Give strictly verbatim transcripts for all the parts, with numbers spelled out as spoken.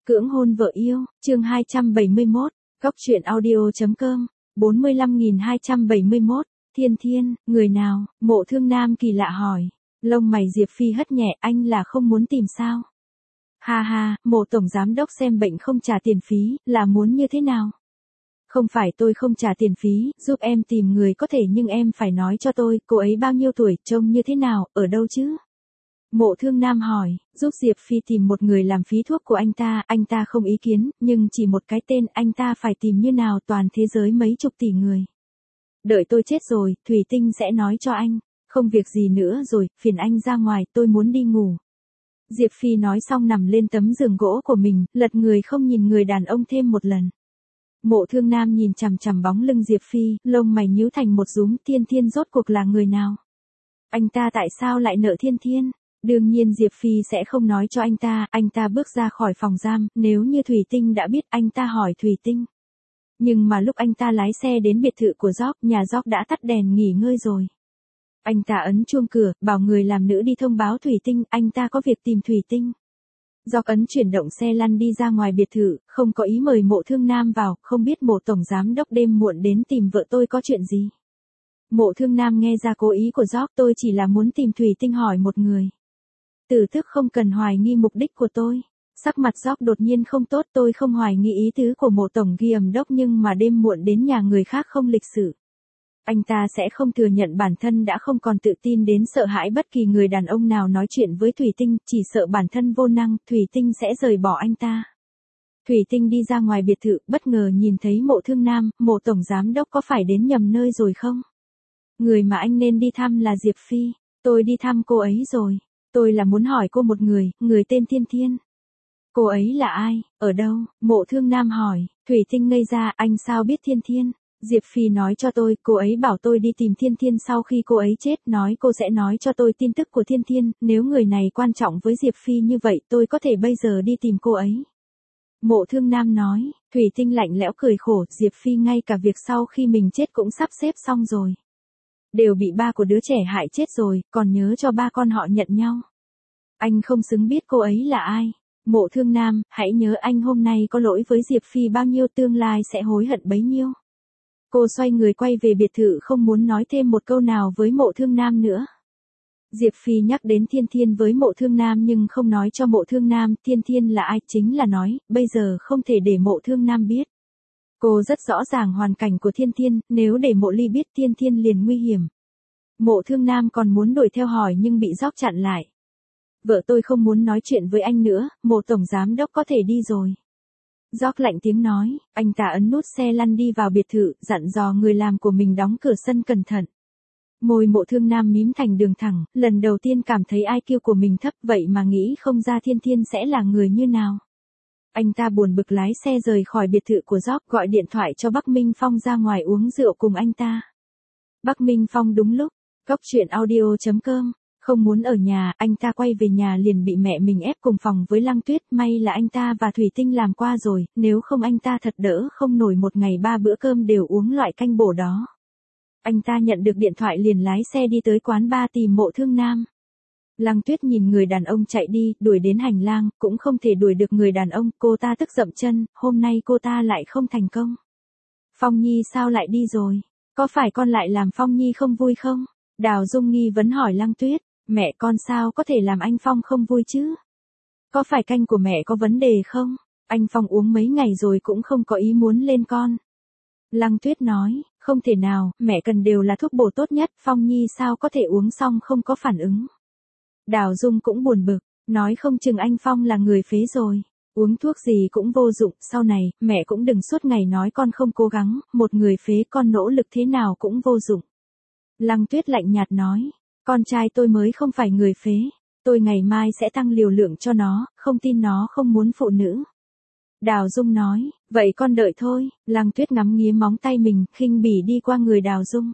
Cưỡng hôn vợ yêu, chương hai trăm bảy mươi mốt, góc truyện audio.com, bốn mươi lăm nghìn hai trăm bảy mươi mốt, Thiên Thiên, người nào, Mộ Thương Nam kỳ lạ hỏi. Lông mày Diệp Phi hất nhẹ, anh là không muốn tìm sao? Ha ha, Mộ Tổng Giám Đốc xem bệnh không trả tiền phí, là muốn như thế nào? Không phải tôi không trả tiền phí, giúp em tìm người có thể nhưng em phải nói cho tôi, cô ấy bao nhiêu tuổi, trông như thế nào, ở đâu chứ? Mộ Thương Nam hỏi, giúp Diệp Phi tìm một người làm phí thuốc của anh ta, anh ta không ý kiến, nhưng chỉ một cái tên anh ta phải tìm như nào toàn thế giới mấy chục tỷ người. Đợi tôi chết rồi, Thủy Tinh sẽ nói cho anh, không việc gì nữa rồi, phiền anh ra ngoài, tôi muốn đi ngủ. Diệp Phi nói xong nằm lên tấm giường gỗ của mình, lật người không nhìn người đàn ông thêm một lần. Mộ Thương Nam nhìn chằm chằm bóng lưng Diệp Phi, lông mày nhíu thành một rúm. Thiên Thiên rốt cuộc là người nào? Anh ta tại sao lại nợ Thiên Thiên? Đương nhiên Diệp Phi sẽ không nói cho anh ta, anh ta bước ra khỏi phòng giam, nếu như Thủy Tinh đã biết anh ta hỏi Thủy Tinh. Nhưng mà lúc anh ta lái xe đến biệt thự của Gióc, nhà Gióc đã tắt đèn nghỉ ngơi rồi. Anh ta ấn chuông cửa, bảo người làm nữ đi thông báo Thủy Tinh, anh ta có việc tìm Thủy Tinh. Gióc ấn chuyển động xe lăn đi ra ngoài biệt thự, không có ý mời Mộ Thương Nam vào, không biết Mộ Tổng Giám Đốc đêm muộn đến tìm vợ tôi có chuyện gì. Mộ Thương Nam nghe ra cố ý của Gióc, tôi chỉ là muốn tìm Thủy Tinh hỏi một người. Tử Thức không cần hoài nghi mục đích của tôi. Sắc mặt Gióc đột nhiên không tốt, tôi không hoài nghi ý tứ của Mộ Tổng Giám Đốc nhưng mà đêm muộn đến nhà người khác không lịch sự. Anh ta sẽ không thừa nhận bản thân đã không còn tự tin đến sợ hãi bất kỳ người đàn ông nào nói chuyện với Thủy Tinh, chỉ sợ bản thân vô năng, Thủy Tinh sẽ rời bỏ anh ta. Thủy Tinh đi ra ngoài biệt thự, bất ngờ nhìn thấy Mộ Thương Nam, Mộ Tổng Giám Đốc có phải đến nhầm nơi rồi không? Người mà anh nên đi thăm là Diệp Phi, tôi đi thăm cô ấy rồi. Tôi là muốn hỏi cô một người, người tên Thiên Thiên. Cô ấy là ai, ở đâu? Mộ Thương Nam hỏi. Thủy Tinh ngây ra, anh sao biết Thiên Thiên? Diệp Phi nói cho tôi, cô ấy bảo tôi đi tìm Thiên Thiên sau khi cô ấy chết, nói cô sẽ nói cho tôi tin tức của Thiên Thiên, nếu người này quan trọng với Diệp Phi như vậy tôi có thể bây giờ đi tìm cô ấy. Mộ Thương Nam nói. Thủy Tinh lạnh lẽo cười khổ, Diệp Phi ngay cả việc sau khi mình chết cũng sắp xếp xong rồi. Đều bị ba của đứa trẻ hại chết rồi, còn nhớ cho ba con họ nhận nhau. Anh không xứng biết cô ấy là ai. Mộ Thương Nam, hãy nhớ anh hôm nay có lỗi với Diệp Phi bao nhiêu tương lai sẽ hối hận bấy nhiêu. Cô xoay người quay về biệt thự không muốn nói thêm một câu nào với Mộ Thương Nam nữa. Diệp Phi nhắc đến Thiên Thiên với Mộ Thương Nam nhưng không nói cho Mộ Thương Nam Thiên Thiên là ai, chính là nói, bây giờ không thể để Mộ Thương Nam biết. Cô rất rõ ràng hoàn cảnh của Thiên Thiên, nếu để Mộ Ly biết Thiên Thiên liền nguy hiểm. Mộ Thương Nam còn muốn đuổi theo hỏi nhưng bị Gióc chặn lại. Vợ tôi không muốn nói chuyện với anh nữa, Mộ Tổng Giám Đốc có thể đi rồi. Gióc lạnh tiếng nói, anh ta ấn nút xe lăn đi vào biệt thự, dặn dò người làm của mình đóng cửa sân cẩn thận. Môi Mộ Thương Nam mím thành đường thẳng, lần đầu tiên cảm thấy i kiu của mình thấp vậy mà nghĩ không ra Thiên Thiên sẽ là người như nào. Anh ta buồn bực lái xe rời khỏi biệt thự của Gióc, gọi điện thoại cho Bắc Minh Phong ra ngoài uống rượu cùng anh ta. Bắc Minh Phong đúng lúc, góc truyện audio.com, không muốn ở nhà, anh ta quay về nhà liền bị mẹ mình ép cùng phòng với Lăng Tuyết, may là anh ta và Thủy Tinh làm qua rồi, nếu không anh ta thật đỡ không nổi một ngày ba bữa cơm đều uống loại canh bổ đó. Anh ta nhận được điện thoại liền lái xe đi tới quán bar tìm Mộ Thương Nam. Lăng Tuyết nhìn người đàn ông chạy đi, đuổi đến hành lang, cũng không thể đuổi được người đàn ông, cô ta tức dậm chân, hôm nay cô ta lại không thành công. Phong Nhi sao lại đi rồi? Có phải con lại làm Phong Nhi không vui không? Đào Dung nghi vấn hỏi Lăng Tuyết, mẹ con sao có thể làm anh Phong không vui chứ? Có phải canh của mẹ có vấn đề không? Anh Phong uống mấy ngày rồi cũng không có ý muốn lên con. Lăng Tuyết nói, không thể nào, mẹ cần đều là thuốc bổ tốt nhất, Phong Nhi sao có thể uống xong không có phản ứng. Đào Dung cũng buồn bực, nói không chừng anh Phong là người phế rồi. Uống thuốc gì cũng vô dụng, sau này, mẹ cũng đừng suốt ngày nói con không cố gắng, một người phế con nỗ lực thế nào cũng vô dụng. Lăng Tuyết lạnh nhạt nói, con trai tôi mới không phải người phế, tôi ngày mai sẽ tăng liều lượng cho nó, không tin nó không muốn phụ nữ. Đào Dung nói, vậy con đợi thôi. Lăng Tuyết ngắm nghía móng tay mình, khinh bỉ đi qua người Đào Dung.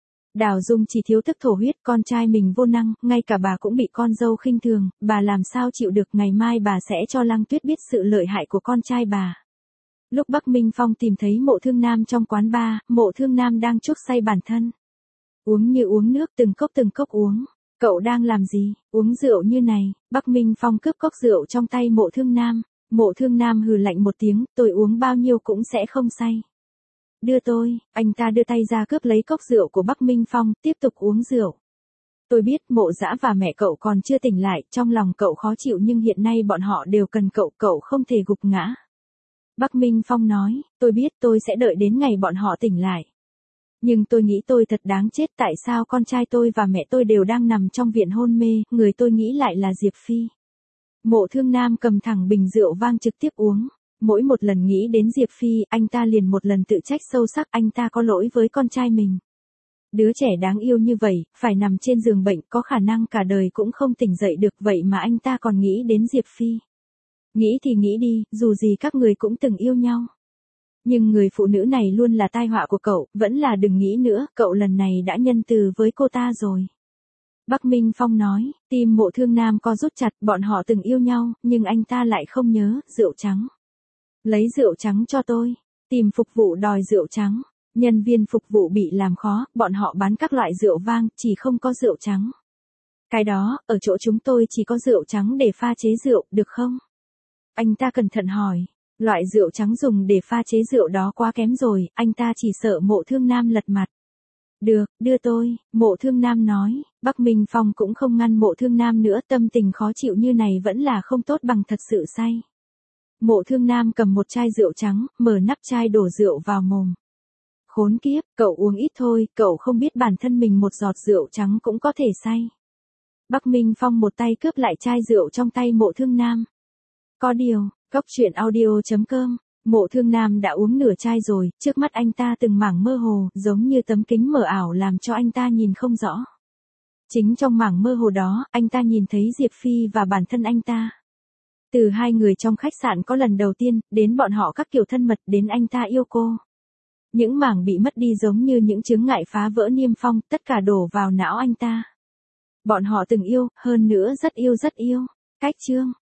Đào Dung chỉ thiếu tức thổ huyết, con trai mình vô năng, ngay cả bà cũng bị con dâu khinh thường, bà làm sao chịu được, ngày mai bà sẽ cho Lăng Tuyết biết sự lợi hại của con trai bà. Lúc Bắc Minh Phong tìm thấy Mộ Thương Nam trong quán bar, Mộ Thương Nam đang chuốc say bản thân. Uống như uống nước, từng cốc từng cốc uống. Cậu đang làm gì, uống rượu như này? Bắc Minh Phong cướp cốc rượu trong tay Mộ Thương Nam. Mộ Thương Nam hừ lạnh một tiếng, tôi uống bao nhiêu cũng sẽ không say. Đưa tôi, anh ta đưa tay ra cướp lấy cốc rượu của Bắc Minh Phong, tiếp tục uống rượu. Tôi biết Mộ Dã và mẹ cậu còn chưa tỉnh lại, trong lòng cậu khó chịu nhưng hiện nay bọn họ đều cần cậu, cậu không thể gục ngã. Bắc Minh Phong nói, tôi biết tôi sẽ đợi đến ngày bọn họ tỉnh lại. Nhưng tôi nghĩ tôi thật đáng chết, tại sao con trai tôi và mẹ tôi đều đang nằm trong viện hôn mê, người tôi nghĩ lại là Diệp Phi. Mộ Thương Nam cầm thẳng bình rượu vang trực tiếp uống. Mỗi một lần nghĩ đến Diệp Phi, anh ta liền một lần tự trách sâu sắc, anh ta có lỗi với con trai mình. Đứa trẻ đáng yêu như vậy, phải nằm trên giường bệnh, có khả năng cả đời cũng không tỉnh dậy được, vậy mà anh ta còn nghĩ đến Diệp Phi. Nghĩ thì nghĩ đi, dù gì các người cũng từng yêu nhau. Nhưng người phụ nữ này luôn là tai họa của cậu, vẫn là đừng nghĩ nữa, cậu lần này đã nhân từ với cô ta rồi. Bắc Minh Phong nói, tim Mộ Thương Nam co rút chặt, bọn họ từng yêu nhau, nhưng anh ta lại không nhớ, rượu trắng. Lấy rượu trắng cho tôi, tìm phục vụ đòi rượu trắng. Nhân viên phục vụ bị làm khó, bọn họ bán các loại rượu vang, chỉ không có rượu trắng. Cái đó, ở chỗ chúng tôi chỉ có rượu trắng để pha chế rượu, được không? Anh ta cẩn thận hỏi, loại rượu trắng dùng để pha chế rượu đó quá kém rồi, anh ta chỉ sợ Mộ Thương Nam lật mặt. Được, đưa tôi, Mộ Thương Nam nói, Bắc Minh Phong cũng không ngăn Mộ Thương Nam nữa, tâm tình khó chịu như này vẫn là không tốt bằng thật sự say. Mộ Thương Nam cầm một chai rượu trắng, mở nắp chai đổ rượu vào mồm. Khốn kiếp, cậu uống ít thôi, cậu không biết bản thân mình một giọt rượu trắng cũng có thể say. Bắc Minh Phong một tay cướp lại chai rượu trong tay Mộ Thương Nam. Có điều, Cốc truyện audio chấm com, Mộ Thương Nam đã uống nửa chai rồi, trước mắt anh ta từng mảng mơ hồ, giống như tấm kính mờ ảo làm cho anh ta nhìn không rõ. Chính trong mảng mơ hồ đó, anh ta nhìn thấy Diệp Phi và bản thân anh ta. Từ hai người trong khách sạn có lần đầu tiên, đến bọn họ các kiểu thân mật, đến anh ta yêu cô. Những mảng bị mất đi giống như những chướng ngại phá vỡ niêm phong, tất cả đổ vào não anh ta. Bọn họ từng yêu, hơn nữa rất yêu rất yêu. Cách chương